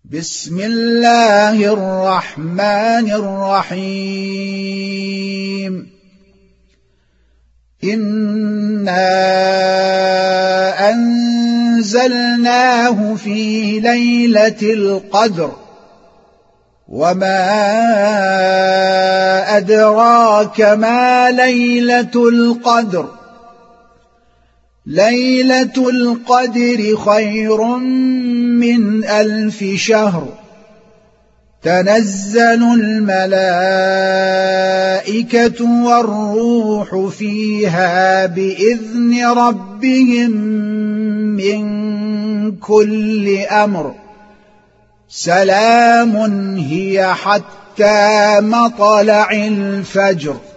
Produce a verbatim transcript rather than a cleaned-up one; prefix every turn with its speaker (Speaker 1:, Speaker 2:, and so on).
Speaker 1: بسم الله الرحمن الرحيم. إنا أنزلناه في ليلة القدر وما أدراك ما ليلة القدر ليلة القدر خير من ألف شهر تنزل الملائكة والروح فيها بإذن ربهم من كل أمر سلام هي حتى مطلع الفجر.